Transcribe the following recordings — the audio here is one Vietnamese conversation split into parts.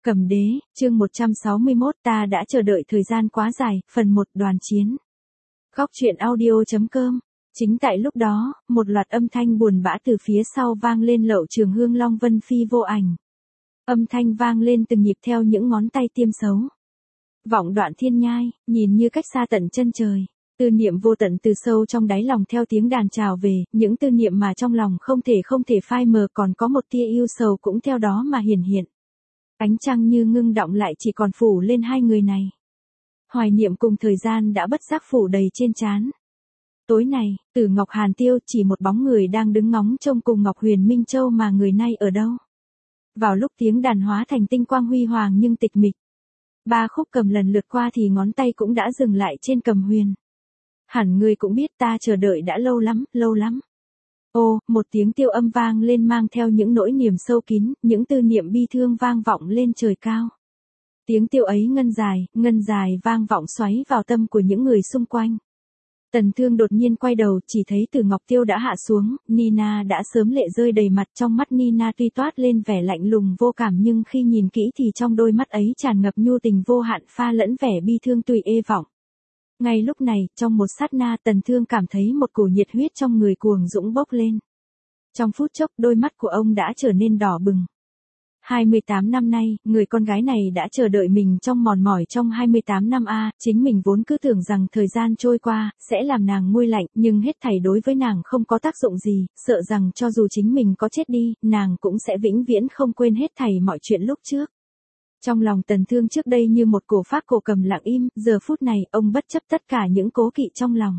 Cầm đế, chương 161 ta đã chờ đợi thời gian quá dài, phần 1 đoàn chiến. Góc truyện audio.com. Chính tại lúc đó, một loạt âm thanh buồn bã từ phía sau vang lên Lậu Trường Hương Long Vân Phi vô ảnh. Âm thanh vang lên từng nhịp theo những ngón tay tiêm xấu. Vọng đoạn thiên nhai, nhìn như cách xa tận chân trời. Tư niệm vô tận từ sâu trong đáy lòng theo tiếng đàn trào về, những tư niệm mà trong lòng không thể phai mờ, còn có một tia yêu sầu cũng theo đó mà hiển hiện. Ánh trăng như ngưng đọng lại chỉ còn phủ lên hai người này. Hoài niệm cùng thời gian đã bất giác phủ đầy trên trán. Tối này, Tử Ngọc Hàn Tiêu chỉ một bóng người đang đứng ngóng trông cùng Ngọc Huyền Minh Châu, mà người nay ở đâu? Vào lúc tiếng đàn hóa thành tinh quang huy hoàng nhưng tịch mịch. Ba khúc cầm lần lượt qua thì ngón tay cũng đã dừng lại trên cầm huyền. Hẳn người cũng biết ta chờ đợi đã lâu lắm, lâu lắm. Ô, một tiếng tiêu âm vang lên mang theo những nỗi niềm sâu kín, những tư niệm bi thương vang vọng lên trời cao. Tiếng tiêu ấy ngân dài vang vọng xoáy vào tâm của những người xung quanh. Tần Thương đột nhiên quay đầu, chỉ thấy Tử Ngọc Tiêu đã hạ xuống, Nina đã sớm lệ rơi đầy mặt, trong mắt Nina tuy toát lên vẻ lạnh lùng vô cảm nhưng khi nhìn kỹ thì trong đôi mắt ấy tràn ngập nhu tình vô hạn pha lẫn vẻ bi thương tùy ê vọng. Ngay lúc này, trong một sát na Tần Thương cảm thấy một cổ nhiệt huyết trong người cuồng dũng bốc lên. Trong phút chốc đôi mắt của ông đã trở nên đỏ bừng. 28 năm nay, người con gái này đã chờ đợi mình trong mòn mỏi trong 28 năm chính mình vốn cứ tưởng rằng thời gian trôi qua, sẽ làm nàng nguôi lạnh, nhưng hết thảy đối với nàng không có tác dụng gì, sợ rằng cho dù chính mình có chết đi, nàng cũng sẽ vĩnh viễn không quên hết thảy mọi chuyện lúc trước. Trong lòng Tần Thương trước đây như một cổ phác cổ cầm lặng im, giờ phút này, ông bất chấp tất cả những cố kỵ trong lòng.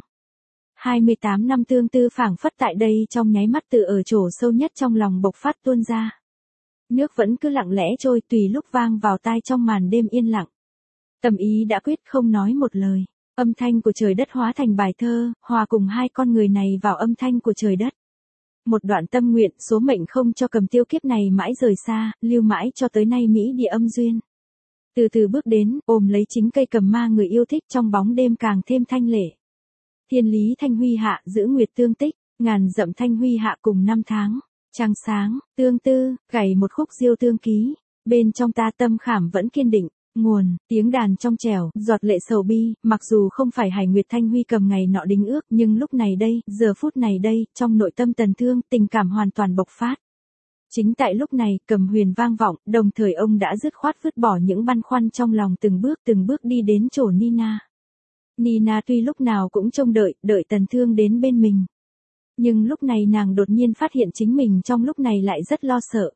28 năm tương tư phảng phất tại đây trong nháy mắt từ ở chỗ sâu nhất trong lòng bộc phát tuôn ra. Nước vẫn cứ lặng lẽ trôi tùy lúc vang vào tai trong màn đêm yên lặng. Tâm ý đã quyết không nói một lời. Âm thanh của trời đất hóa thành bài thơ, hòa cùng hai con người này vào âm thanh của trời đất. Một đoạn tâm nguyện, số mệnh không cho Cầm Tiêu kiếp này mãi rời xa, lưu mãi cho tới nay Mỹ địa âm duyên. Từ từ bước đến, ôm lấy chính cây cầm ma người yêu thích trong bóng đêm càng thêm thanh lệ. Thiên lý thanh huy hạ giữ nguyệt tương tích, ngàn dặm thanh huy hạ cùng năm tháng. Trăng sáng, tương tư, gảy một khúc diêu tương ký, bên trong ta tâm khảm vẫn kiên định, nguồn, tiếng đàn trong trẻo, giọt lệ sầu bi, mặc dù không phải Hải Nguyệt Thanh Huy cầm ngày nọ đính ước, nhưng lúc này đây, giờ phút này đây, trong nội tâm Tần Thương, tình cảm hoàn toàn bộc phát. Chính tại lúc này, cầm huyền vang vọng, đồng thời ông đã dứt khoát vứt bỏ những băn khoăn trong lòng từng bước đi đến chỗ Nina. Nina tuy lúc nào cũng trông đợi Tần Thương đến bên mình. Nhưng lúc này nàng đột nhiên phát hiện chính mình trong lúc này lại rất lo sợ.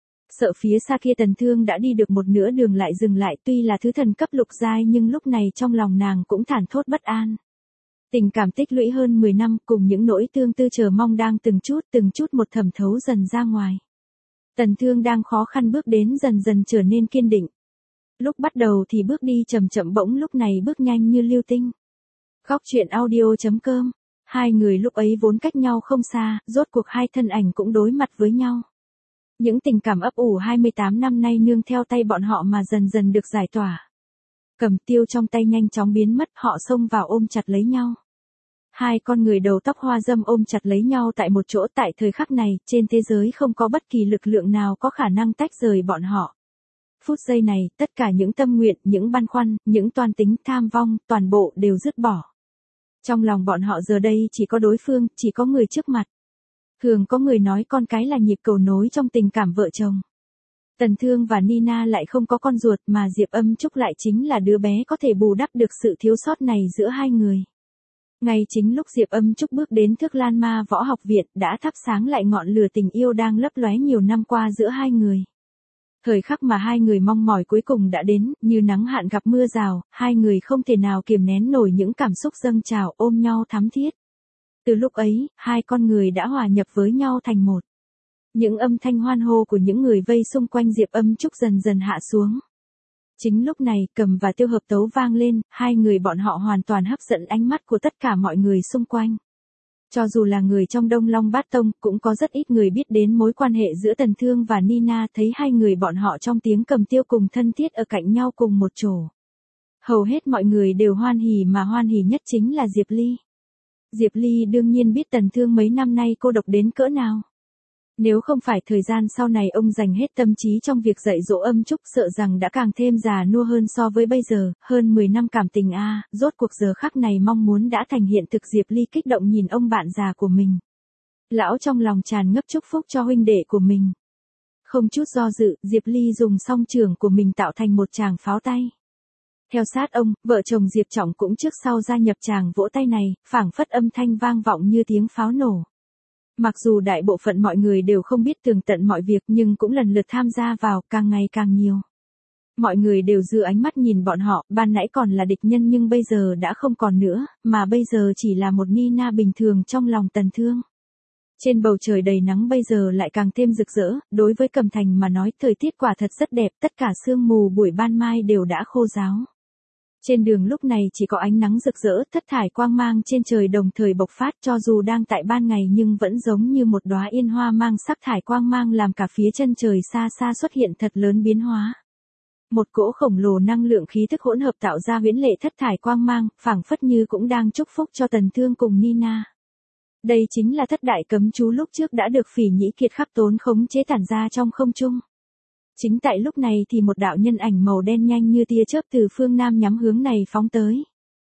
Sợ phía xa kia Tần Thương đã đi được một nửa đường lại dừng lại, tuy là thứ thần cấp lục giai nhưng lúc này trong lòng nàng cũng thản thốt bất an. Tình cảm tích lũy hơn 10 năm cùng những nỗi tương tư chờ mong đang từng chút một thẩm thấu dần ra ngoài. Tần Thương đang khó khăn bước đến dần trở nên kiên định. Lúc bắt đầu thì bước đi chậm chậm, bỗng lúc này bước nhanh như lưu tinh. Góc truyện audio.com. Hai người lúc ấy vốn cách nhau không xa, rốt cuộc hai thân ảnh cũng đối mặt với nhau. Những tình cảm ấp ủ 28 năm nay nương theo tay bọn họ mà dần được giải tỏa. Cầm tiêu trong tay nhanh chóng biến mất, họ xông vào ôm chặt lấy nhau. Hai con người đầu tóc hoa dâm ôm chặt lấy nhau tại một chỗ. Tại thời khắc này, trên thế giới không có bất kỳ lực lượng nào có khả năng tách rời bọn họ. Phút giây này, tất cả những tâm nguyện, những băn khoăn, những toan tính tham vong, toàn bộ đều dứt bỏ. Trong lòng bọn họ giờ đây chỉ có đối phương, chỉ có người trước mặt. Thường có người nói con cái là nhịp cầu nối trong tình cảm vợ chồng. Tần Thương và Nina lại không có con ruột, mà Diệp Âm Trúc lại chính là đứa bé có thể bù đắp được sự thiếu sót này giữa hai người. Ngay chính lúc Diệp Âm Trúc bước đến Thước Lan Ma Võ Học Viện đã thắp sáng lại ngọn lửa tình yêu đang lấp lóe nhiều năm qua giữa hai người. Thời khắc mà hai người mong mỏi cuối cùng đã đến, như nắng hạn gặp mưa rào, hai người không thể nào kiềm nén nổi những cảm xúc dâng trào, ôm nhau thắm thiết. Từ lúc ấy, hai con người đã hòa nhập với nhau thành một. Những âm thanh hoan hô của những người vây xung quanh Diệp Âm Trúc dần hạ xuống. Chính lúc này, cầm và tiêu hợp tấu vang lên, hai người bọn họ hoàn toàn hấp dẫn ánh mắt của tất cả mọi người xung quanh. Cho dù là người trong Đông Long Bát Tông, cũng có rất ít người biết đến mối quan hệ giữa Tần Thương và Nina, thấy hai người bọn họ trong tiếng cầm tiêu cùng thân thiết ở cạnh nhau cùng một chỗ. Hầu hết mọi người đều hoan hỉ, mà hoan hỉ nhất chính là Diệp Ly. Diệp Ly đương nhiên biết Tần Thương mấy năm nay cô độc đến cỡ nào. Nếu không phải thời gian sau này ông dành hết tâm trí trong việc dạy dỗ âm Trúc, sợ rằng đã càng thêm già nua hơn so với bây giờ, hơn 10 năm cảm tình rốt cuộc giờ khắc này mong muốn đã thành hiện thực. Diệp Ly kích động nhìn ông bạn già của mình. Lão trong lòng tràn ngập chúc phúc cho huynh đệ của mình. Không chút do dự, Diệp Ly dùng song trường của mình tạo thành một tràng pháo tay. Theo sát ông, vợ chồng Diệp Trọng cũng trước sau gia nhập tràng vỗ tay này, phảng phất âm thanh vang vọng như tiếng pháo nổ. Mặc dù đại bộ phận mọi người đều không biết tường tận mọi việc nhưng cũng lần lượt tham gia vào, càng ngày càng nhiều. Mọi người đều dư ánh mắt nhìn bọn họ, ban nãy còn là địch nhân nhưng bây giờ đã không còn nữa, mà bây giờ chỉ là một Nina bình thường trong lòng Tần Thương. Trên bầu trời đầy nắng bây giờ lại càng thêm rực rỡ, đối với Cẩm Thành mà nói thời tiết quả thật rất đẹp, tất cả sương mù buổi ban mai đều đã khô ráo. Trên đường lúc này chỉ có ánh nắng rực rỡ, thất thải quang mang trên trời đồng thời bộc phát, cho dù đang tại ban ngày nhưng vẫn giống như một đóa yên hoa mang sắc thải quang mang làm cả phía chân trời xa xa xuất hiện thật lớn biến hóa. Một cỗ khổng lồ năng lượng khí thức hỗn hợp tạo ra huyễn lệ thất thải quang mang, phảng phất như cũng đang chúc phúc cho Tần Thương cùng Nina. Đây chính là thất đại cấm chú lúc trước đã được Phỉ Nhĩ Kiệt khắc tốn khống chế tản ra trong không trung. Chính tại lúc này thì một đạo nhân ảnh màu đen nhanh như tia chớp từ phương Nam nhắm hướng này phóng tới.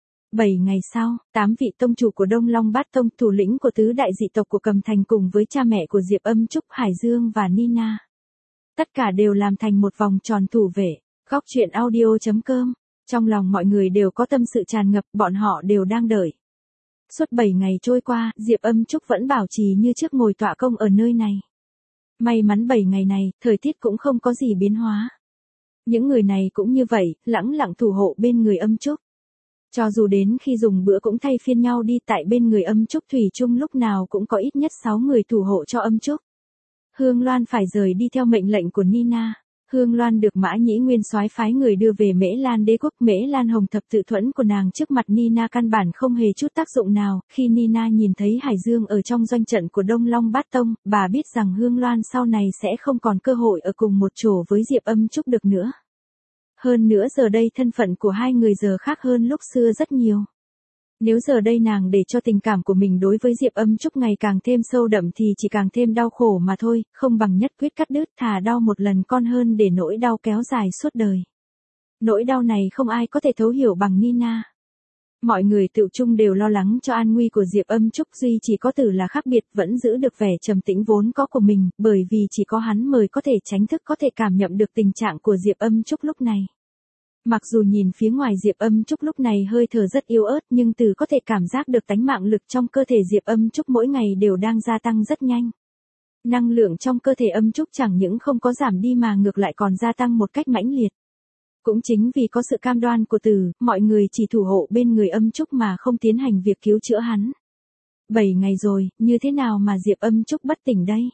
7 ngày sau, 8 vị tông chủ của Đông Long Bát Tông, thủ lĩnh của tứ đại dị tộc của Cẩm Thành cùng với cha mẹ của Diệp Âm Trúc, Hải Dương và Nina. Tất cả đều làm thành một vòng tròn thủ vệ. Góc truyện audio.com. Trong lòng mọi người đều có tâm sự tràn ngập, bọn họ đều đang đợi. Suốt 7 ngày trôi qua, Diệp Âm Trúc vẫn bảo trì như trước ngồi tọa công ở nơi này. May mắn 7 ngày này, thời tiết cũng không có gì biến hóa. Những người này cũng như vậy, lẳng lặng thủ hộ bên người Âm Trúc. Cho dù đến khi dùng bữa cũng thay phiên nhau đi, tại bên người Âm Trúc thủy chung lúc nào cũng có ít nhất 6 người thủ hộ cho Âm Trúc. Hương Loan phải rời đi theo mệnh lệnh của Nina. Hương Loan được Mã Nhĩ Nguyên soái phái người đưa về Mễ Lan Đế quốc. Mễ Lan Hồng thập tự thuẫn của nàng trước mặt Nina căn bản không hề chút tác dụng nào. Khi Nina nhìn thấy Hải Dương ở trong doanh trận của Đông Long Bát Tông, bà biết rằng Hương Loan sau này sẽ không còn cơ hội ở cùng một chỗ với Diệp Âm Trúc được nữa. Hơn nữa giờ đây thân phận của hai người giờ khác hơn lúc xưa rất nhiều. Nếu giờ đây nàng để cho tình cảm của mình đối với Diệp Âm Trúc ngày càng thêm sâu đậm thì chỉ càng thêm đau khổ mà thôi, không bằng nhất quyết cắt đứt, thà đau một lần con hơn để nỗi đau kéo dài suốt đời. Nỗi đau này không ai có thể thấu hiểu bằng Nina. Mọi người tự chung đều lo lắng cho an nguy của Diệp Âm Trúc, duy chỉ có Tử là khác biệt, vẫn giữ được vẻ trầm tĩnh vốn có của mình, bởi vì chỉ có hắn mới có thể tránh thức có thể cảm nhận được tình trạng của Diệp Âm Trúc lúc này. Mặc dù nhìn phía ngoài Diệp Âm Trúc lúc này hơi thở rất yếu ớt nhưng Từ có thể cảm giác được tánh mạng lực trong cơ thể Diệp Âm Trúc mỗi ngày đều đang gia tăng rất nhanh. Năng lượng trong cơ thể Âm Trúc chẳng những không có giảm đi mà ngược lại còn gia tăng một cách mãnh liệt. Cũng chính vì có sự cam đoan của Từ, mọi người chỉ thủ hộ bên người Âm Trúc mà không tiến hành việc cứu chữa hắn. 7 ngày rồi, như thế nào mà Diệp Âm Trúc bất tỉnh đây?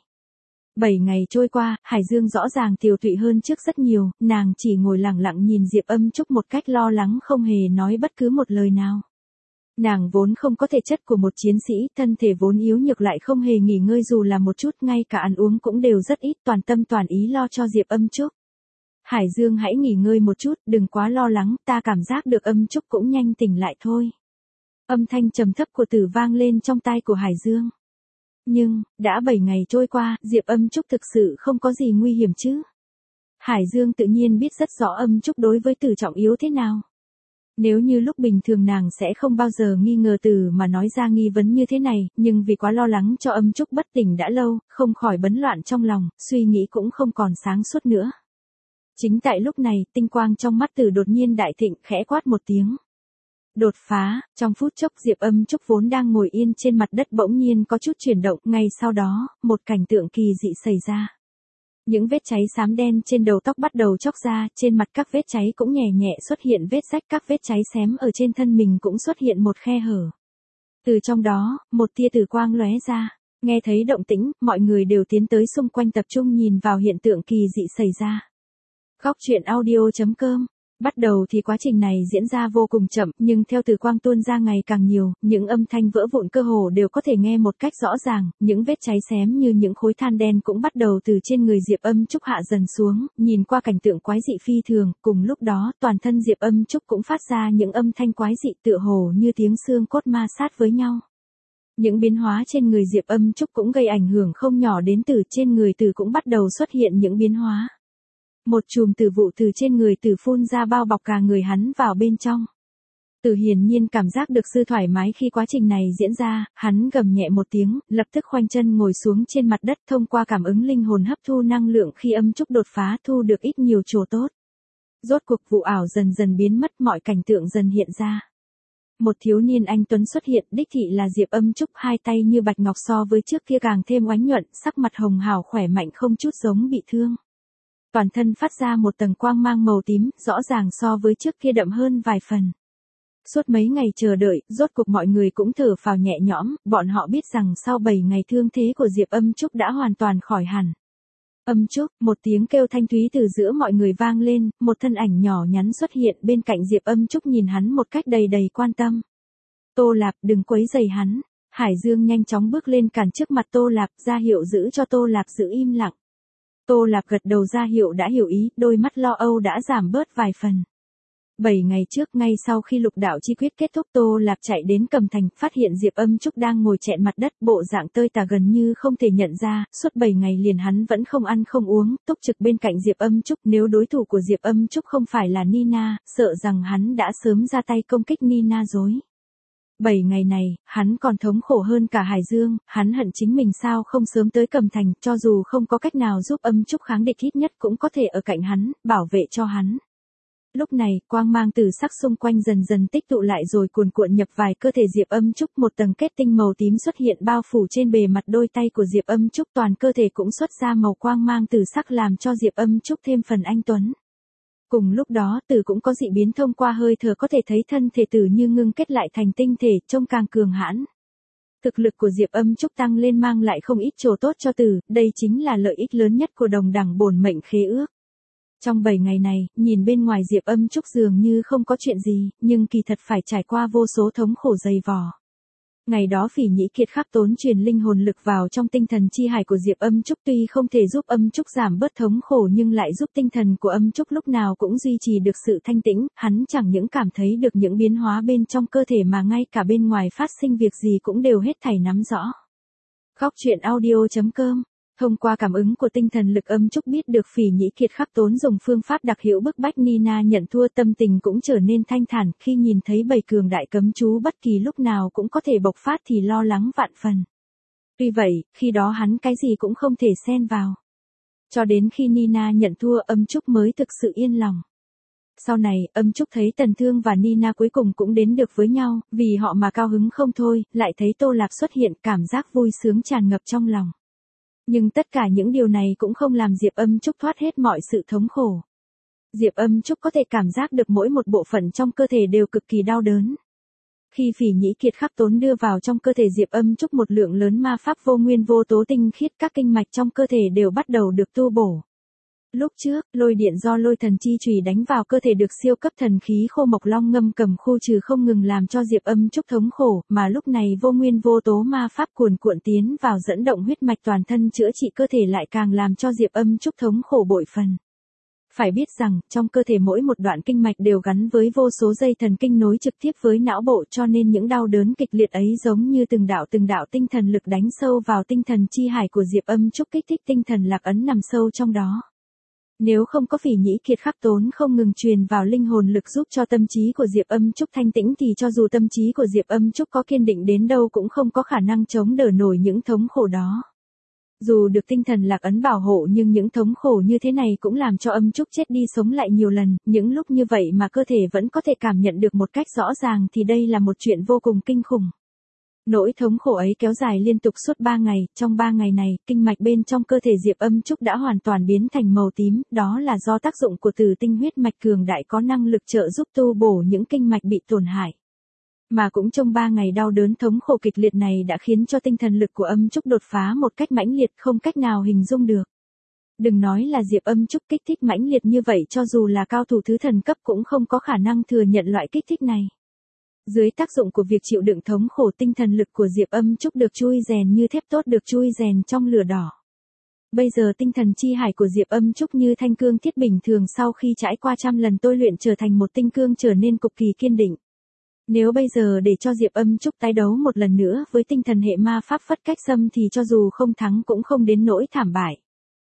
7 ngày trôi qua, Hải Dương rõ ràng tiều tụy hơn trước rất nhiều, nàng chỉ ngồi lặng lặng nhìn Diệp Âm Trúc một cách lo lắng không hề nói bất cứ một lời nào. Nàng vốn không có thể chất của một chiến sĩ, thân thể vốn yếu nhược lại không hề nghỉ ngơi dù là một chút, ngay cả ăn uống cũng đều rất ít, toàn tâm toàn ý lo cho Diệp Âm Trúc. Hải Dương hãy nghỉ ngơi một chút, đừng quá lo lắng, ta cảm giác được Âm Trúc cũng nhanh tỉnh lại thôi. Âm thanh trầm thấp của Tử vang lên trong tai của Hải Dương. Nhưng, đã 7 ngày trôi qua, Diệp Âm Trúc thực sự không có gì nguy hiểm chứ. Hải Dương tự nhiên biết rất rõ Âm Trúc đối với Tử trọng yếu thế nào. Nếu như lúc bình thường nàng sẽ không bao giờ nghi ngờ Tử mà nói ra nghi vấn như thế này, nhưng vì quá lo lắng cho Âm Trúc bất tỉnh đã lâu, không khỏi bấn loạn trong lòng, suy nghĩ cũng không còn sáng suốt nữa. Chính tại lúc này, tinh quang trong mắt Tử đột nhiên đại thịnh, khẽ quát một tiếng. Đột phá, trong phút chốc Diệp Âm Trúc vốn đang ngồi yên trên mặt đất bỗng nhiên có chút chuyển động, ngay sau đó, một cảnh tượng kỳ dị xảy ra. Những vết cháy xám đen trên đầu tóc bắt đầu chóc ra, trên mặt các vết cháy cũng nhẹ nhẹ xuất hiện vết rách, các vết cháy xém ở trên thân mình cũng xuất hiện một khe hở. Từ trong đó, một tia tử quang lóe ra, nghe thấy động tĩnh, mọi người đều tiến tới xung quanh tập trung nhìn vào hiện tượng kỳ dị xảy ra. Góc truyện audio.com. Bắt đầu thì quá trình này diễn ra vô cùng chậm, nhưng theo từ quang tuôn ra ngày càng nhiều, những âm thanh vỡ vụn cơ hồ đều có thể nghe một cách rõ ràng, những vết cháy xém như những khối than đen cũng bắt đầu từ trên người Diệp Âm Trúc hạ dần xuống, nhìn qua cảnh tượng quái dị phi thường, cùng lúc đó toàn thân Diệp Âm Trúc cũng phát ra những âm thanh quái dị tựa hồ như tiếng xương cốt ma sát với nhau. Những biến hóa trên người Diệp Âm Trúc cũng gây ảnh hưởng không nhỏ đến Tử, trên người Tử cũng bắt đầu xuất hiện những biến hóa. Một chùm tử vụ từ trên người Tử phun ra bao bọc cả người hắn vào bên trong. Tử hiển nhiên cảm giác được sự thoải mái khi quá trình này diễn ra, hắn gầm nhẹ một tiếng, lập tức khoanh chân ngồi xuống trên mặt đất, thông qua cảm ứng linh hồn hấp thu năng lượng khi Âm Trúc đột phá thu được ít nhiều chỗ tốt. Rốt cuộc vụ ảo dần dần biến mất, mọi cảnh tượng dần hiện ra. Một thiếu niên anh tuấn xuất hiện, đích thị là Diệp Âm Trúc, hai tay như bạch ngọc so với trước kia càng thêm oánh nhuận, sắc mặt hồng hào khỏe mạnh không chút giống bị thương. Toàn thân phát ra một tầng quang mang màu tím, rõ ràng so với trước kia đậm hơn vài phần. Suốt mấy ngày chờ đợi, rốt cuộc mọi người cũng thở phào nhẹ nhõm, bọn họ biết rằng sau 7 ngày thương thế của Diệp Âm Trúc đã hoàn toàn khỏi hẳn. Âm Trúc, một tiếng kêu thanh thúy từ giữa mọi người vang lên, một thân ảnh nhỏ nhắn xuất hiện bên cạnh Diệp Âm Trúc nhìn hắn một cách đầy đầy quan tâm. Tô Lạp, đừng quấy rầy hắn. Hải Dương nhanh chóng bước lên cản trước mặt Tô Lạp, ra hiệu giữ cho Tô Lạp giữ im lặng. Tô Lạp gật đầu ra hiệu đã hiểu ý, đôi mắt lo âu đã giảm bớt vài phần. 7 ngày trước, ngay sau khi lục đạo chi quyết kết thúc, Tô Lạp chạy đến Cẩm Thành, phát hiện Diệp Âm Trúc đang ngồi chẹn mặt đất, bộ dạng tơi tả gần như không thể nhận ra, suốt 7 ngày liền hắn vẫn không ăn không uống, túc trực bên cạnh Diệp Âm Trúc, nếu đối thủ của Diệp Âm Trúc không phải là Nina, sợ rằng hắn đã sớm ra tay công kích Nina rồi. 7 ngày này, hắn còn thống khổ hơn cả Hải Dương, hắn hận chính mình sao không sớm tới Cẩm Thành, cho dù không có cách nào giúp Âm Trúc kháng địch ít nhất cũng có thể ở cạnh hắn, bảo vệ cho hắn. Lúc này, quang mang từ sắc xung quanh dần dần tích tụ lại rồi cuồn cuộn nhập vài cơ thể Diệp Âm Trúc, một tầng kết tinh màu tím xuất hiện bao phủ trên bề mặt đôi tay của Diệp Âm Trúc, toàn cơ thể cũng xuất ra màu quang mang từ sắc làm cho Diệp Âm Trúc thêm phần anh tuấn. Cùng lúc đó, Tử cũng có dị biến, thông qua hơi thở có thể thấy thân thể Tử như ngưng kết lại thành tinh thể, trông càng cường hãn. Thực lực của Diệp Âm Trúc tăng lên mang lại không ít chỗ tốt cho Tử, đây chính là lợi ích lớn nhất của đồng đẳng bổn mệnh khế ước. Trong 7 ngày này, nhìn bên ngoài Diệp Âm Trúc dường như không có chuyện gì, nhưng kỳ thật phải trải qua vô số thống khổ dày vò. Ngày đó Phỉ Nhĩ Kiệt khắc tốn truyền linh hồn lực vào trong tinh thần chi hải của Diệp Âm Trúc, tuy không thể giúp Âm Trúc giảm bớt thống khổ nhưng lại giúp tinh thần của Âm Trúc lúc nào cũng duy trì được sự thanh tĩnh, hắn chẳng những cảm thấy được những biến hóa bên trong cơ thể mà ngay cả bên ngoài phát sinh việc gì cũng đều hết thảy nắm rõ. Khóc chuyện audio.com. Thông qua cảm ứng của tinh thần lực, Âm Trúc biết được Phỉ Nhĩ Kiệt khắc tốn dùng phương pháp đặc hữu bức bách Nina nhận thua, tâm tình cũng trở nên thanh thản, khi nhìn thấy 7 cường đại cấm chú bất kỳ lúc nào cũng có thể bộc phát thì lo lắng vạn phần. Tuy vậy, khi đó hắn cái gì cũng không thể xen vào. Cho đến khi Nina nhận thua, Âm Trúc mới thực sự yên lòng. Sau này, Âm Trúc thấy Tần Thương và Nina cuối cùng cũng đến được với nhau, vì họ mà cao hứng không thôi, lại thấy Tô Lạp xuất hiện, cảm giác vui sướng tràn ngập trong lòng. Nhưng tất cả những điều này cũng không làm Diệp Âm Trúc thoát hết mọi sự thống khổ. Diệp Âm Trúc có thể cảm giác được mỗi một bộ phận trong cơ thể đều cực kỳ đau đớn. Khi Phỉ Nhĩ Kiệt khắc tốn đưa vào trong cơ thể Diệp Âm Trúc một lượng lớn ma pháp vô nguyên vô tố tinh khiết, các kinh mạch trong cơ thể đều bắt đầu được tu bổ. Lúc trước, lôi điện do lôi thần chi chùy đánh vào cơ thể được siêu cấp thần khí khô mộc long ngâm cầm khu trừ không ngừng làm cho Diệp Âm Trúc thống khổ, mà lúc này vô nguyên vô tố ma pháp cuồn cuộn tiến vào dẫn động huyết mạch toàn thân chữa trị cơ thể lại càng làm cho Diệp Âm Trúc thống khổ bội phần. Phải biết rằng, trong cơ thể mỗi một đoạn kinh mạch đều gắn với vô số dây thần kinh nối trực tiếp với não bộ, cho nên những đau đớn kịch liệt ấy giống như từng đạo tinh thần lực đánh sâu vào tinh thần chi hải của Diệp Âm Trúc, kích thích tinh thần lạc ấn nằm sâu trong đó. Nếu không có Phỉ Nhĩ Kiệt khắc tốn không ngừng truyền vào linh hồn lực giúp cho tâm trí của Diệp Âm Trúc thanh tĩnh thì cho dù tâm trí của Diệp Âm Trúc có kiên định đến đâu cũng không có khả năng chống đỡ nổi những thống khổ đó. Dù được tinh thần lạc ấn bảo hộ nhưng những thống khổ như thế này cũng làm cho Âm Trúc chết đi sống lại nhiều lần, những lúc như vậy mà cơ thể vẫn có thể cảm nhận được một cách rõ ràng thì đây là một chuyện vô cùng kinh khủng. Nỗi thống khổ ấy kéo dài liên tục suốt 3 ngày, trong 3 ngày này, kinh mạch bên trong cơ thể Diệp Âm Trúc đã hoàn toàn biến thành màu tím, đó là do tác dụng của tử tinh huyết mạch cường đại có năng lực trợ giúp tu bổ những kinh mạch bị tổn hại. Mà cũng trong 3 ngày đau đớn thống khổ kịch liệt này đã khiến cho tinh thần lực của Âm Trúc đột phá một cách mãnh liệt không cách nào hình dung được. Đừng nói là Diệp Âm Trúc kích thích mãnh liệt như vậy, cho dù là cao thủ thứ thần cấp cũng không có khả năng thừa nhận loại kích thích này. Dưới tác dụng của việc chịu đựng thống khổ, tinh thần lực của Diệp Âm Trúc được chui rèn như thép tốt được chui rèn trong lửa đỏ. Bây giờ tinh thần chi hải của Diệp Âm Trúc như thanh cương thiết bình thường, sau khi trải qua trăm lần tôi luyện trở thành một tinh cương trở nên cực kỳ kiên định. Nếu bây giờ để cho Diệp Âm Trúc tái đấu một lần nữa với tinh thần hệ ma pháp Phất Cách Sâm thì cho dù không thắng cũng không đến nỗi thảm bại.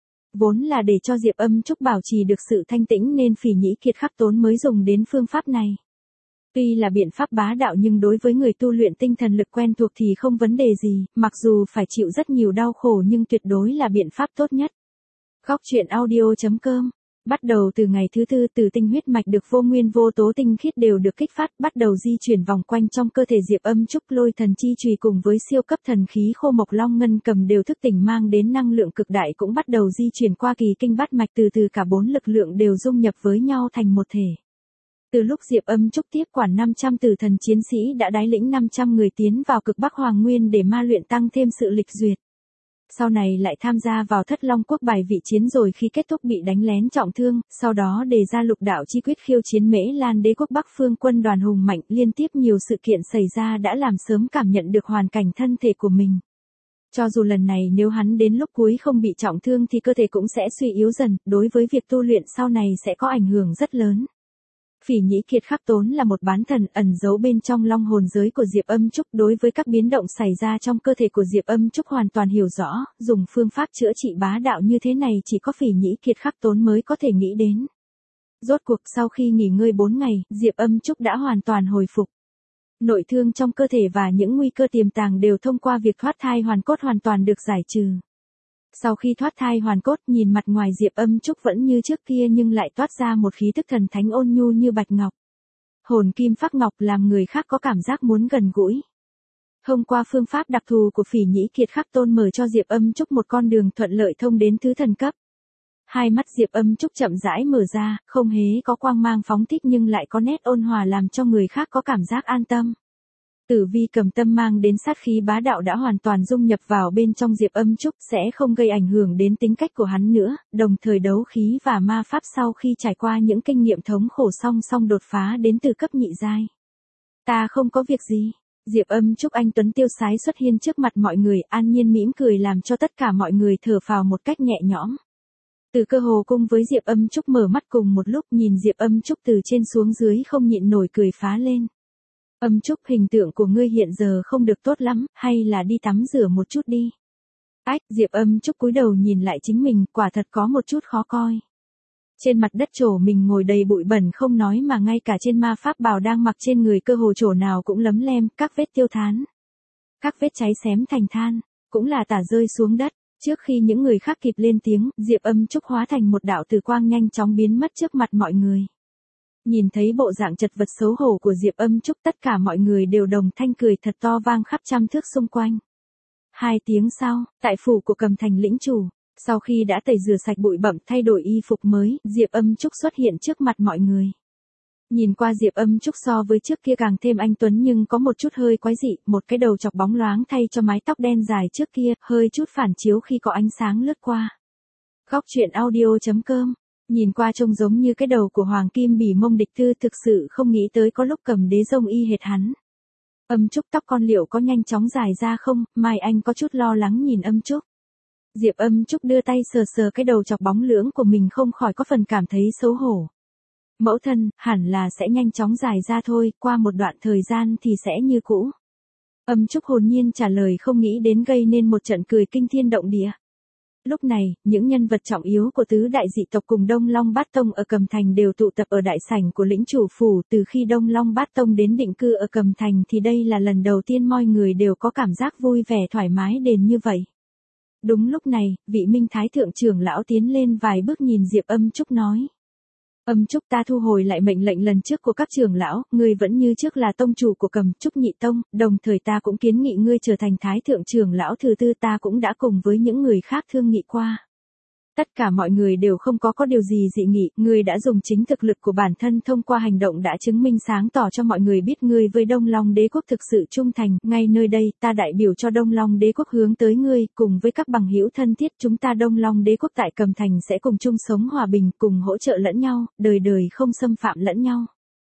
Vốn là để cho Diệp Âm Trúc bảo trì được sự thanh tĩnh nên Phỉ Nhĩ Kiệt Khắc Tốn mới dùng đến phương pháp này. Tuy là biện pháp bá đạo nhưng đối với người tu luyện tinh thần lực quen thuộc thì không vấn đề gì, mặc dù phải chịu rất nhiều đau khổ nhưng tuyệt đối là biện pháp tốt nhất. Góc truyện audio.com. Bắt đầu từ ngày thứ tư, từ tinh huyết mạch được vô nguyên vô tố tinh khiết đều được kích phát, bắt đầu di chuyển vòng quanh trong cơ thể Diệp Âm Trúc. Lôi thần chi chùy cùng với siêu cấp thần khí khô mộc long ngân cầm đều thức tỉnh mang đến năng lượng cực đại cũng bắt đầu di chuyển qua kỳ kinh bát mạch, từ từ cả bốn lực lượng đều dung nhập với nhau thành một thể. Từ lúc Diệp Âm Trúc tiếp quản 500 tử thần chiến sĩ đã đái lĩnh 500 người tiến vào cực Bắc Hoàng Nguyên để ma luyện tăng thêm sự lịch duyệt. Sau này lại tham gia vào Thất Long Quốc bài vị chiến rồi khi kết thúc bị đánh lén trọng thương, sau đó đề ra lục đạo chi quyết khiêu chiến Mễ Lan Đế quốc Bắc phương quân đoàn hùng mạnh. Liên tiếp nhiều sự kiện xảy ra đã làm sớm cảm nhận được hoàn cảnh thân thể của mình. Cho dù lần này nếu hắn đến lúc cuối không bị trọng thương thì cơ thể cũng sẽ suy yếu dần, đối với việc tu luyện sau này sẽ có ảnh hưởng rất lớn. Phỉ Nhĩ Kiệt Khắc Tốn là một bán thần ẩn giấu bên trong long hồn giới của Diệp Âm Trúc, đối với các biến động xảy ra trong cơ thể của Diệp Âm Trúc hoàn toàn hiểu rõ, dùng phương pháp chữa trị bá đạo như thế này chỉ có Phỉ Nhĩ Kiệt Khắc Tốn mới có thể nghĩ đến. Rốt cuộc sau khi nghỉ ngơi 4 ngày, Diệp Âm Trúc đã hoàn toàn hồi phục. Nội thương trong cơ thể và những nguy cơ tiềm tàng đều thông qua việc thoát thai hoàn cốt hoàn toàn được giải trừ. Sau khi thoát thai hoàn cốt, nhìn mặt ngoài Diệp Âm Trúc vẫn như trước kia nhưng lại toát ra một khí tức thần thánh ôn nhu như bạch ngọc. Hồn kim phác ngọc làm người khác có cảm giác muốn gần gũi. Thông qua phương pháp đặc thù của Phỉ Nhĩ Kiệt Khắc Tôn mở cho Diệp Âm Trúc một con đường thuận lợi thông đến thứ thần cấp. Hai mắt Diệp Âm Trúc chậm rãi mở ra, không hề có quang mang phóng thích nhưng lại có nét ôn hòa làm cho người khác có cảm giác an tâm. Tử vi cầm tâm mang đến sát khí bá đạo đã hoàn toàn dung nhập vào bên trong Diệp Âm Trúc, sẽ không gây ảnh hưởng đến tính cách của hắn nữa, đồng thời đấu khí và ma pháp sau khi trải qua những kinh nghiệm thống khổ song song đột phá đến từ cấp nhị giai. Ta không có việc gì. Diệp Âm Trúc anh tuấn tiêu sái xuất hiện trước mặt mọi người, an nhiên mỉm cười làm cho tất cả mọi người thở phào một cách nhẹ nhõm. Từ Cơ Hồ Cung với Diệp Âm Trúc mở mắt cùng một lúc, nhìn Diệp Âm Trúc từ trên xuống dưới không nhịn nổi cười phá lên. Âm Trúc, hình tượng của ngươi hiện giờ không được tốt lắm, hay là đi tắm rửa một chút đi. Ách, Diệp Âm Trúc cúi đầu nhìn lại chính mình, quả thật có một chút khó coi. Trên mặt đất chỗ mình ngồi đầy bụi bẩn không nói mà ngay cả trên ma pháp bào đang mặc trên người cơ hồ chỗ nào cũng lấm lem, các vết tiêu thán. Các vết cháy xém thành than, cũng là tả rơi xuống đất. Trước khi những người khác kịp lên tiếng, Diệp Âm Trúc hóa thành một đạo tử quang nhanh chóng biến mất trước mặt mọi người. Nhìn thấy bộ dạng chật vật xấu hổ của Diệp Âm Trúc, tất cả mọi người đều đồng thanh cười thật to vang khắp trăm thước xung quanh. 2 tiếng sau, tại phủ của Cầm Thành lĩnh chủ, sau khi đã tẩy rửa sạch bụi bặm thay đổi y phục mới, Diệp Âm Trúc xuất hiện trước mặt mọi người. Nhìn qua Diệp Âm Trúc so với trước kia càng thêm anh tuấn nhưng có một chút hơi quái dị, một cái đầu chọc bóng loáng thay cho mái tóc đen dài trước kia, hơi chút phản chiếu khi có ánh sáng lướt qua. Góc truyện audio.com. Nhìn qua trông giống như cái đầu của Hoàng Kim Bỉ Mông Địch Thư, thực sự không nghĩ tới có lúc Cầm Đế rông y hệt hắn. Âm Trúc, tóc con liệu có nhanh chóng dài ra không? Mai Anh có chút lo lắng nhìn Âm Trúc. Diệp Âm Trúc đưa tay sờ sờ cái đầu chọc bóng lưỡng của mình không khỏi có phần cảm thấy xấu hổ. Mẫu thân, hẳn là sẽ nhanh chóng dài ra thôi, qua một đoạn thời gian thì sẽ như cũ. Âm Trúc hồn nhiên trả lời không nghĩ đến gây nên một trận cười kinh thiên động địa. Lúc này, những nhân vật trọng yếu của tứ đại dị tộc cùng Đông Long Bát Tông ở Cầm Thành đều tụ tập ở đại sảnh của lĩnh chủ phủ. Từ khi Đông Long Bát Tông đến định cư ở Cầm Thành thì đây là lần đầu tiên mọi người đều có cảm giác vui vẻ thoải mái đến như vậy. Đúng lúc này, vị Minh Thái Thượng trưởng lão tiến lên vài bước nhìn Diệp Âm Trúc nói. Âm Trúc, ta thu hồi lại mệnh lệnh lần trước của các trưởng lão, ngươi vẫn như trước là tông chủ của Cầm Trúc Nhị Tông, đồng thời ta cũng kiến nghị ngươi trở thành Thái Thượng trưởng lão thứ tư, ta cũng đã cùng với những người khác thương nghị qua. Tất cả mọi người đều không có điều gì dị nghị, ngươi đã dùng chính thực lực của bản thân thông qua hành động đã chứng minh sáng tỏ cho mọi người biết ngươi với Đông Long Đế quốc thực sự trung thành, ngay nơi đây, ta đại biểu cho Đông Long Đế quốc hướng tới ngươi, cùng với các bằng hữu thân thiết, chúng ta Đông Long Đế quốc tại Cầm Thành sẽ cùng chung sống hòa bình, cùng hỗ trợ lẫn nhau, đời đời không xâm phạm lẫn nhau.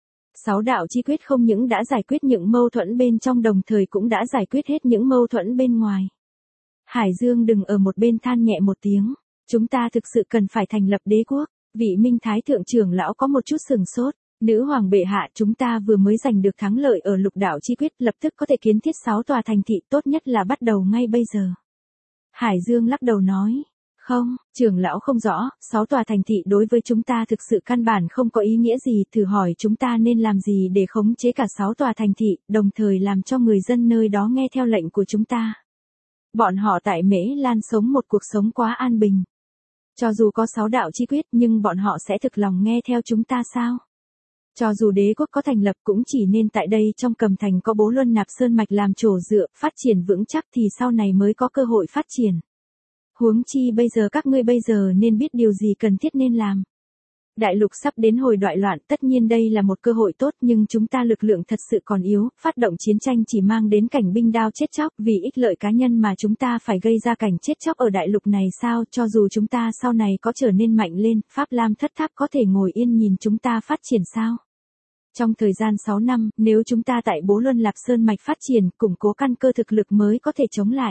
6 đạo chi quyết không những đã giải quyết những mâu thuẫn bên trong đồng thời cũng đã giải quyết hết những mâu thuẫn bên ngoài. Hải Dương đừng ở một bên than nhẹ một tiếng. Chúng ta thực sự cần phải thành lập đế quốc. Vị Minh Thái Thượng trưởng lão có một chút sừng sốt. Nữ hoàng bệ hạ, chúng ta vừa mới giành được thắng lợi ở lục đạo chi quyết, lập tức có thể kiến thiết 6 tòa thành thị, tốt nhất là bắt đầu ngay bây giờ. Hải Dương lắc đầu nói. Không, trưởng lão không rõ, 6 tòa thành thị đối với chúng ta thực sự căn bản không có ý nghĩa gì, thử hỏi chúng ta nên làm gì để khống chế cả 6 tòa thành thị, đồng thời làm cho người dân nơi đó nghe theo lệnh của chúng ta. Bọn họ tại Mễ Lan sống một cuộc sống quá an bình. Cho dù có 6 đạo chi quyết nhưng bọn họ sẽ thực lòng nghe theo chúng ta sao? Cho dù đế quốc có thành lập cũng chỉ nên tại đây trong Cầm Thành có Bố Luân Nạp Sơn mạch làm chỗ dựa, phát triển vững chắc thì sau này mới có cơ hội phát triển. Huống chi bây giờ các ngươi bây giờ nên biết điều gì cần thiết nên làm. Đại lục sắp đến hồi đại loạn, tất nhiên đây là một cơ hội tốt nhưng chúng ta lực lượng thật sự còn yếu, phát động chiến tranh chỉ mang đến cảnh binh đao chết chóc, vì ích lợi cá nhân mà chúng ta phải gây ra cảnh chết chóc ở đại lục này sao? Cho dù chúng ta sau này có trở nên mạnh lên, Pháp Lam Thất Tháp có thể ngồi yên nhìn chúng ta phát triển sao? Trong thời gian 6 năm, nếu chúng ta tại Bố Luân Lạc Sơn mạch phát triển, củng cố căn cơ thực lực mới có thể chống lại.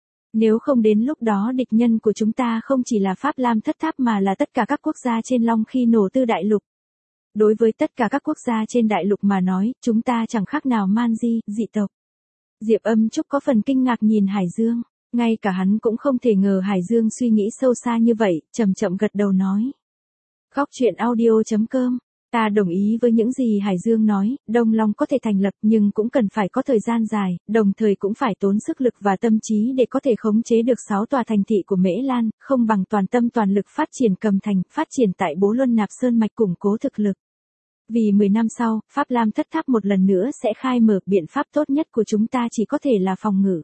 Nếu không đến lúc đó địch nhân của chúng ta không chỉ là Pháp Lam Thất Tháp mà là tất cả các quốc gia trên Long Khi Nổ Tư đại lục. Đối với tất cả các quốc gia trên đại lục mà nói, chúng ta chẳng khác nào man di, dị tộc. Diệp Âm Trúc có phần kinh ngạc nhìn Hải Dương, ngay cả hắn cũng không thể ngờ Hải Dương suy nghĩ sâu xa như vậy, chậm chậm gật đầu nói. Góc truyện audio.com. Ta đồng ý với những gì Hải Dương nói, Đông Long có thể thành lập nhưng cũng cần phải có thời gian dài, đồng thời cũng phải tốn sức lực và tâm trí để có thể khống chế được 6 tòa thành thị của Mễ Lan, không bằng toàn tâm toàn lực phát triển Cầm Thành, phát triển tại Bố Luân Nạp Sơn mạch củng cố thực lực. Vì 10 năm sau, Pháp Lam Thất Tháp một lần nữa sẽ khai mở, biện pháp tốt nhất của chúng ta chỉ có thể là phòng ngự.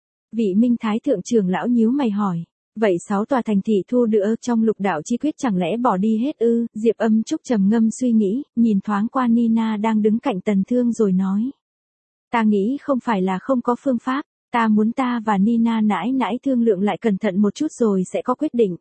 Vị Minh Thái Thượng trưởng lão nhíu mày hỏi. Vậy 6 tòa thành thị thu được trong lục đạo chi quyết chẳng lẽ bỏ đi hết ư? Diệp Âm Trúc trầm ngâm suy nghĩ, nhìn thoáng qua Nina đang đứng cạnh Tần Thương rồi nói. Ta nghĩ không phải là không có phương pháp, ta muốn ta và Nina nãi nãi thương lượng lại cẩn thận một chút rồi sẽ có quyết định.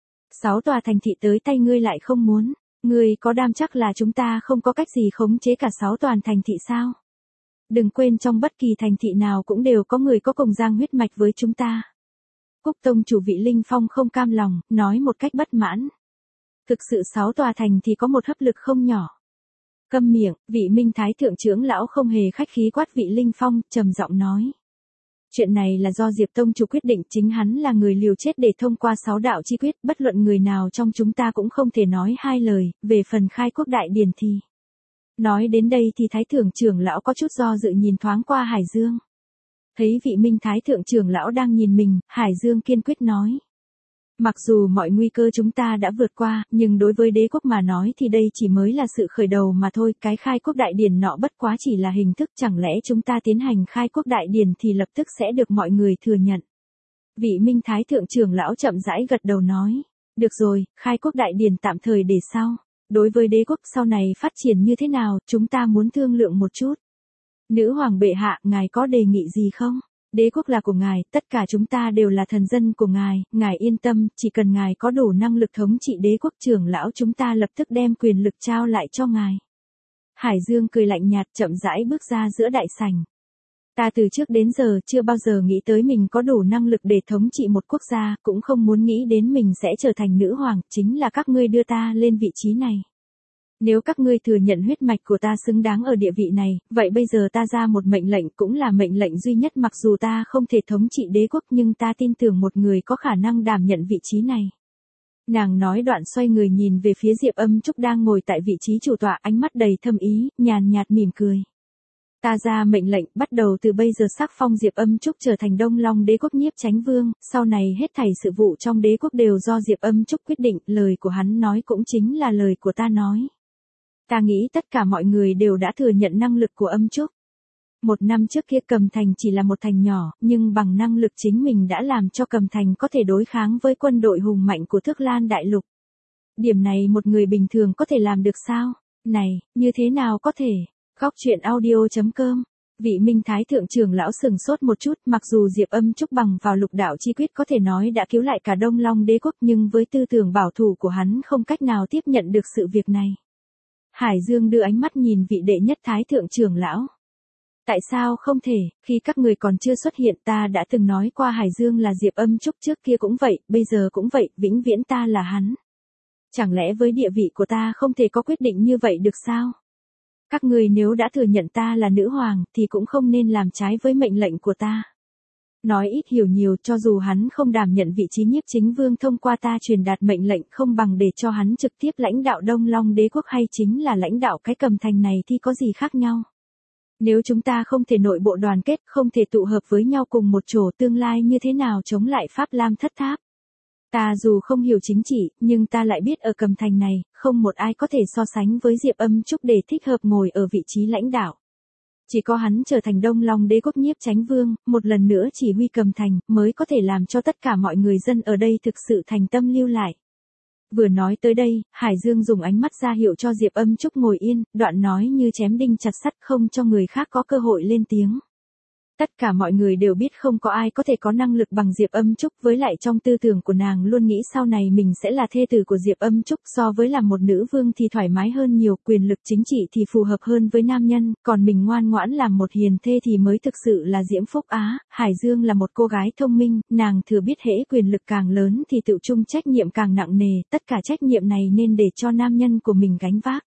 6 tòa thành thị tới tay ngươi lại không muốn, ngươi có đảm chắc là chúng ta không có cách gì khống chế cả 6 toàn thành thị sao? Đừng quên trong bất kỳ thành thị nào cũng đều có người có cùng giang huyết mạch với chúng ta. Cúc Tông chủ Vị Linh Phong không cam lòng, nói một cách bất mãn. Thực sự 6 tòa thành thì có một hấp lực không nhỏ. Câm miệng, Vị Minh Thái Thượng trưởng lão không hề khách khí quát Vị Linh Phong, trầm giọng nói. Chuyện này là do Diệp Tông chủ quyết định, chính hắn là người liều chết để thông qua 6 đạo chi quyết, bất luận người nào trong chúng ta cũng không thể nói hai lời, về phần khai quốc đại điển thì. Nói đến đây thì Thái Thượng trưởng lão có chút do dự nhìn thoáng qua Hải Dương. Thấy Vị Minh Thái Thượng trưởng lão đang nhìn mình, Hải Dương kiên quyết nói. Mặc dù mọi nguy cơ chúng ta đã vượt qua, nhưng đối với đế quốc mà nói thì đây chỉ mới là sự khởi đầu mà thôi, cái khai quốc đại điển nọ bất quá chỉ là hình thức, chẳng lẽ chúng ta tiến hành khai quốc đại điển thì lập tức sẽ được mọi người thừa nhận. Vị Minh Thái Thượng trưởng lão chậm rãi gật đầu nói. Được rồi, khai quốc đại điển tạm thời để sau. Đối với đế quốc sau này phát triển như thế nào, chúng ta muốn thương lượng một chút. Nữ hoàng bệ hạ, ngài có đề nghị gì không? Đế quốc là của ngài, tất cả chúng ta đều là thần dân của ngài yên tâm, chỉ cần ngài có đủ năng lực thống trị đế quốc, trưởng lão chúng ta lập tức đem quyền lực trao lại cho ngài. Hải Dương cười lạnh nhạt chậm rãi bước ra giữa đại sảnh. Ta từ trước đến giờ chưa bao giờ nghĩ tới mình có đủ năng lực để thống trị một quốc gia, cũng không muốn nghĩ đến mình sẽ trở thành nữ hoàng, chính là các ngươi đưa ta lên vị trí này. Nếu các ngươi thừa nhận huyết mạch của ta xứng đáng ở địa vị này, vậy bây giờ ta ra một mệnh lệnh cũng là mệnh lệnh duy nhất, mặc dù ta không thể thống trị đế quốc nhưng ta tin tưởng một người có khả năng đảm nhận vị trí này. Nàng nói đoạn xoay người nhìn về phía Diệp Âm Trúc đang ngồi tại vị trí chủ tọa, ánh mắt đầy thâm ý, nhàn nhạt mỉm cười. Ta ra mệnh lệnh, bắt đầu từ bây giờ sắc phong Diệp Âm Trúc trở thành Đông Long đế quốc nhiếp chánh vương, sau này hết thảy sự vụ trong đế quốc đều do Diệp Âm Trúc quyết định, lời của hắn nói cũng chính là lời của ta nói. Ta nghĩ tất cả mọi người đều đã thừa nhận năng lực của Âm Trúc. Một năm trước kia Cầm Thành chỉ là một thành nhỏ, nhưng bằng năng lực chính mình đã làm cho Cầm Thành có thể đối kháng với quân đội hùng mạnh của Thước Lan Đại Lục. Điểm này một người bình thường có thể làm được sao? Này, như thế nào có thể? Góc truyện audio.com. Vị Minh Thái Thượng trưởng lão sừng sốt một chút, mặc dù Diệp Âm Trúc bằng vào lục đạo chi quyết có thể nói đã cứu lại cả Đông Long đế quốc, nhưng với tư tưởng bảo thủ của hắn không cách nào tiếp nhận được sự việc này. Hải Dương đưa ánh mắt nhìn vị đệ nhất Thái Thượng trưởng lão. Tại sao không thể, khi các người còn chưa xuất hiện ta đã từng nói qua Hải Dương là Diệp Âm Trúc, trước kia cũng vậy, bây giờ cũng vậy, vĩnh viễn ta là hắn. Chẳng lẽ với địa vị của ta không thể có quyết định như vậy được sao? Các ngươi nếu đã thừa nhận ta là nữ hoàng, thì cũng không nên làm trái với mệnh lệnh của ta. Nói ít hiểu nhiều, cho dù hắn không đảm nhận vị trí nhiếp chính vương thông qua ta truyền đạt mệnh lệnh, không bằng để cho hắn trực tiếp lãnh đạo Đông Long đế quốc hay chính là lãnh đạo cái Cầm Thành này thì có gì khác nhau. Nếu chúng ta không thể nội bộ đoàn kết, không thể tụ hợp với nhau cùng một chỗ, tương lai như thế nào chống lại Pháp Lam thất tháp. Ta dù không hiểu chính trị, nhưng ta lại biết ở Cầm Thành này, không một ai có thể so sánh với Diệp Âm Trúc để thích hợp ngồi ở vị trí lãnh đạo. Chỉ có hắn trở thành Đông Long đế quốc nhiếp chánh vương, một lần nữa chỉ huy Cầm Thành, mới có thể làm cho tất cả mọi người dân ở đây thực sự thành tâm lưu lại. Vừa nói tới đây, Hải Dương dùng ánh mắt ra hiệu cho Diệp Âm Trúc ngồi yên, đoạn nói như chém đinh chặt sắt, không cho người khác có cơ hội lên tiếng. Tất cả mọi người đều biết không có ai có thể có năng lực bằng Diệp Âm Trúc, với lại trong tư tưởng của nàng luôn nghĩ sau này mình sẽ là thê tử của Diệp Âm Trúc, so với làm một nữ vương thì thoải mái hơn nhiều, quyền lực chính trị thì phù hợp hơn với nam nhân, còn mình ngoan ngoãn làm một hiền thê thì mới thực sự là diễm phúc á. Hải Dương là một cô gái thông minh, nàng thừa biết hễ quyền lực càng lớn thì tự chung trách nhiệm càng nặng nề, tất cả trách nhiệm này nên để cho nam nhân của mình gánh vác.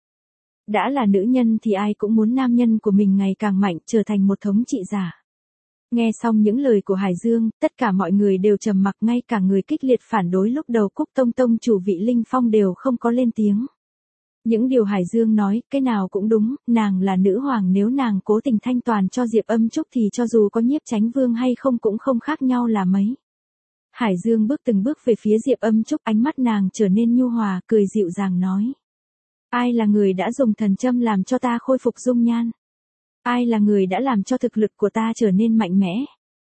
Đã là nữ nhân thì ai cũng muốn nam nhân của mình ngày càng mạnh, trở thành một thống trị giả. Nghe xong những lời của Hải Dương, tất cả mọi người đều trầm mặc, ngay cả người kích liệt phản đối lúc đầu Cúc Tông Tông chủ Vị Linh Phong đều không có lên tiếng. Những điều Hải Dương nói, cái nào cũng đúng, nàng là nữ hoàng, nếu nàng cố tình thanh toàn cho Diệp Âm Trúc thì cho dù có nhiếp chánh vương hay không cũng không khác nhau là mấy. Hải Dương bước từng bước về phía Diệp Âm Trúc, ánh mắt nàng trở nên nhu hòa, cười dịu dàng nói. Ai là người đã dùng thần châm làm cho ta khôi phục dung nhan? Ai là người đã làm cho thực lực của ta trở nên mạnh mẽ?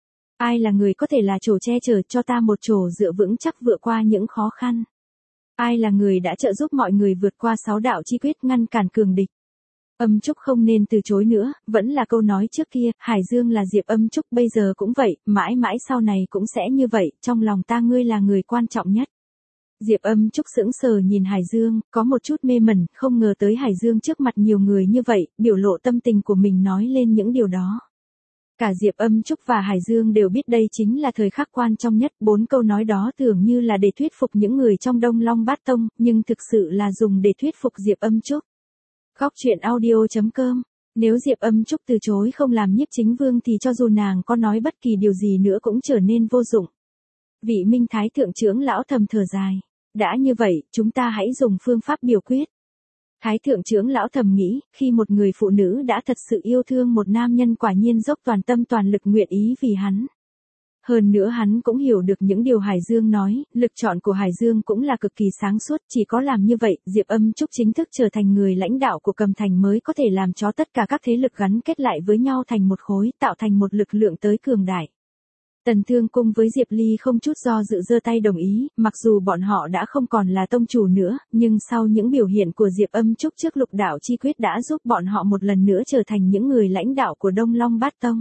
Ai là người có thể là chỗ che chở cho ta một chỗ dựa vững chắc vượt qua những khó khăn? Ai là người đã trợ giúp mọi người vượt qua 6 đạo chi quyết, ngăn cản cường địch? Âm Trúc không nên từ chối nữa, vẫn là câu nói trước kia, Hải Dương là Diệp Âm Trúc, bây giờ cũng vậy, mãi mãi sau này cũng sẽ như vậy, trong lòng ta ngươi là người quan trọng nhất. Diệp Âm Trúc sững sờ nhìn Hải Dương, có một chút mê mẩn, không ngờ tới Hải Dương trước mặt nhiều người như vậy, biểu lộ tâm tình của mình nói lên những điều đó. Cả Diệp Âm Trúc và Hải Dương đều biết đây chính là thời khắc quan trọng nhất, 4 câu nói đó tưởng như là để thuyết phục những người trong Đông Long Bát Tông, nhưng thực sự là dùng để thuyết phục Diệp Âm Trúc. Góc truyện audio.com. Nếu Diệp Âm Trúc từ chối không làm nhiếp chính vương thì cho dù nàng có nói bất kỳ điều gì nữa cũng trở nên vô dụng. Vị Minh Thái thượng trưởng lão thầm thở dài. Đã như vậy, chúng ta hãy dùng phương pháp biểu quyết. Thái thượng trưởng lão thầm nghĩ, khi một người phụ nữ đã thật sự yêu thương một nam nhân quả nhiên dốc toàn tâm toàn lực nguyện ý vì hắn. Hơn nữa hắn cũng hiểu được những điều Hải Dương nói, lực chọn của Hải Dương cũng là cực kỳ sáng suốt, chỉ có làm như vậy, Diệp Âm Trúc chính thức trở thành người lãnh đạo của Cầm Thành mới có thể làm cho tất cả các thế lực gắn kết lại với nhau thành một khối, tạo thành một lực lượng tới cường đại. Tần Thương Cung với Diệp Ly không chút do dự giơ tay đồng ý, mặc dù bọn họ đã không còn là tông chủ nữa, nhưng sau những biểu hiện của Diệp Âm Trúc trước lục đạo chi quyết đã giúp bọn họ một lần nữa trở thành những người lãnh đạo của Đông Long Bát Tông.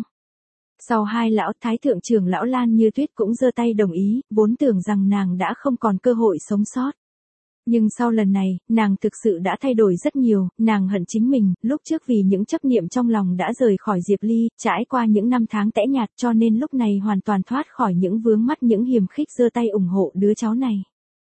Sau hai lão, Thái thượng trưởng lão Lan Như Tuyết cũng giơ tay đồng ý, vốn tưởng rằng nàng đã không còn cơ hội sống sót. Nhưng sau lần này, nàng thực sự đã thay đổi rất nhiều, nàng hận chính mình, lúc trước vì những chấp niệm trong lòng đã rời khỏi Diệp Ly, trải qua những năm tháng tẻ nhạt cho nên lúc này hoàn toàn thoát khỏi những vướng mắc những hiềm khích, giơ tay ủng hộ đứa cháu này.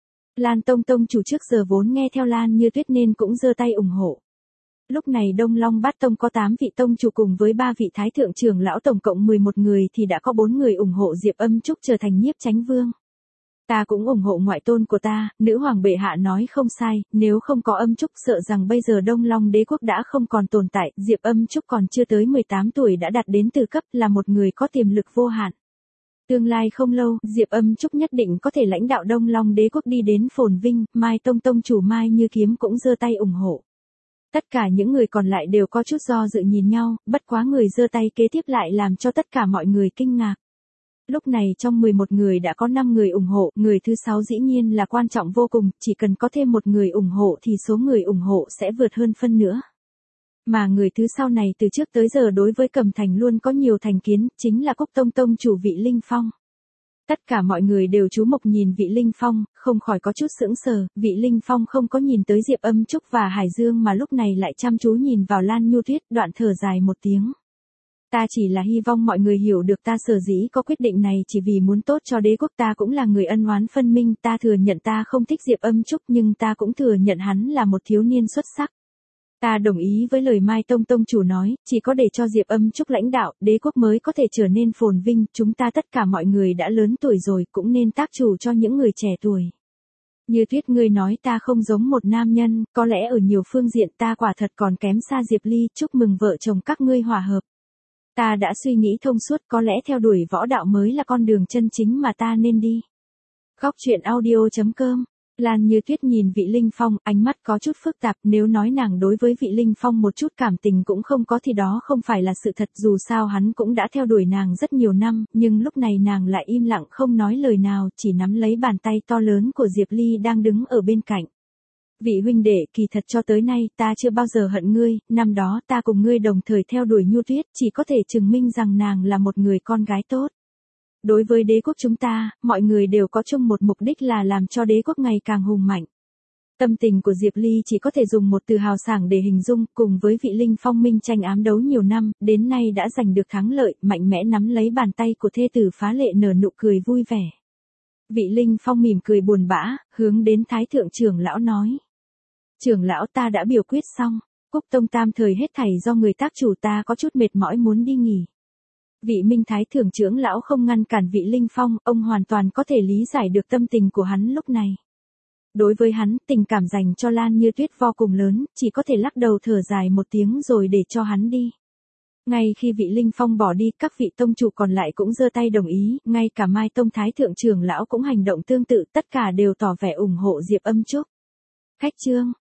Lan Tông Tông chủ trước giờ vốn nghe theo Lan Như Tuyết nên cũng giơ tay ủng hộ. Lúc này Đông Long Bát Tông có 8 vị tông chủ cùng với 3 vị thái thượng trưởng lão tổng cộng 11 người thì đã có 4 người ủng hộ Diệp Âm Trúc trở thành nhiếp chánh vương. Ta cũng ủng hộ ngoại tôn của ta, nữ hoàng bệ hạ nói không sai, nếu không có Âm Trúc sợ rằng bây giờ Đông Long đế quốc đã không còn tồn tại, Diệp Âm Trúc còn chưa tới 18 tuổi đã đạt đến từ cấp, là một người có tiềm lực vô hạn. Tương lai không lâu, Diệp Âm Trúc nhất định có thể lãnh đạo Đông Long đế quốc đi đến phồn vinh, Mai Tông Tông chủ Mai Như Kiếm cũng giơ tay ủng hộ. Tất cả những người còn lại đều có chút do dự nhìn nhau, bất quá người giơ tay kế tiếp lại làm cho tất cả mọi người kinh ngạc. Lúc này trong 11 người đã có 5 người ủng hộ, người thứ 6 dĩ nhiên là quan trọng vô cùng, chỉ cần có thêm một người ủng hộ thì số người ủng hộ sẽ vượt hơn phân nữa. Mà người thứ sau này từ trước tới giờ đối với Cầm Thành luôn có nhiều thành kiến, chính là Cúc Tông Tông chủ Vị Linh Phong. Tất cả mọi người đều chú mục nhìn Vị Linh Phong, không khỏi có chút sững sờ, Vị Linh Phong không có nhìn tới Diệp Âm Trúc và Hải Dương mà lúc này lại chăm chú nhìn vào Lan Nhu Tuyết, đoạn thở dài một tiếng. Ta chỉ là hy vọng mọi người hiểu được ta sở dĩ có quyết định này chỉ vì muốn tốt cho đế quốc, ta cũng là người ân oán phân minh, ta thừa nhận ta không thích Diệp Âm Trúc nhưng ta cũng thừa nhận hắn là một thiếu niên xuất sắc. Ta đồng ý với lời Mai Tông Tông chủ nói, chỉ có để cho Diệp Âm Trúc lãnh đạo, đế quốc mới có thể trở nên phồn vinh, chúng ta tất cả mọi người đã lớn tuổi rồi, cũng nên tác chủ cho những người trẻ tuổi. Như Tuyết ngươi nói ta không giống một nam nhân, có lẽ ở nhiều phương diện ta quả thật còn kém xa Diệp Ly, chúc mừng vợ chồng các ngươi hòa hợp. Ta đã suy nghĩ thông suốt, có lẽ theo đuổi võ đạo mới là con đường chân chính mà ta nên đi. Góc truyện audio.com. Lan Như Tuyết nhìn Vị Linh Phong, ánh mắt có chút phức tạp, nếu nói nàng đối với Vị Linh Phong một chút cảm tình cũng không có thì đó không phải là sự thật, dù sao hắn cũng đã theo đuổi nàng rất nhiều năm, nhưng lúc này nàng lại im lặng không nói lời nào, chỉ nắm lấy bàn tay to lớn của Diệp Ly đang đứng ở bên cạnh. Vị huynh đệ, kỳ thật cho tới nay ta chưa bao giờ hận ngươi, năm đó ta cùng ngươi đồng thời theo đuổi Nhu Tuyết, chỉ có thể chứng minh rằng nàng là một người con gái tốt. Đối với đế quốc chúng ta, mọi người đều có chung một mục đích là làm cho đế quốc ngày càng hùng mạnh. Tâm tình của Diệp Ly chỉ có thể dùng một từ hào sảng để hình dung, cùng với Vị Linh Phong minh tranh ám đấu nhiều năm, đến nay đã giành được thắng lợi, mạnh mẽ nắm lấy bàn tay của thê tử phá lệ nở nụ cười vui vẻ. Vị Linh Phong mỉm cười buồn bã, hướng đến Thái thượng trưởng lão nói. Trưởng lão ta đã biểu quyết xong, Cúc Tông tam thời hết thảy do người tác chủ, ta có chút mệt mỏi muốn đi nghỉ. Vị Minh Thái thượng trưởng lão không ngăn cản Vị Linh Phong, ông hoàn toàn có thể lý giải được tâm tình của hắn lúc này. Đối với hắn, tình cảm dành cho Lan Như Tuyết vô cùng lớn, chỉ có thể lắc đầu thở dài một tiếng rồi để cho hắn đi. Ngay khi Vị Linh Phong bỏ đi, các vị tông chủ còn lại cũng giơ tay đồng ý, ngay cả Mai Tông Thái thượng trưởng lão cũng hành động tương tự, tất cả đều tỏ vẻ ủng hộ Diệp Âm Trúc. Khách chương